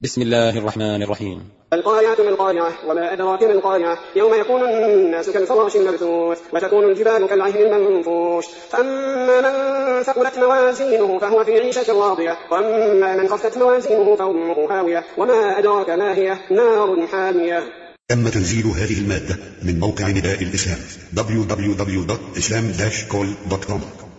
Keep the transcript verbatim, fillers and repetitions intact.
بسم الله الرحمن الرحيم. القارعة ما القارعة وما أدراك ما القارعة يوم يكون الناس كالفراش المبثوث وتكون الجبال كالعهن المنفوش فأما من ثقلت موازينه فهو في عيشة راضية وأما من خفت موازينه فأمه هاوية وما أدراك ما هي نار حامية. تم تنزيل هذه المادة من موقع نداء الإسلام دبليو دبليو دبليو دوت إسلام داش كول دوت كوم.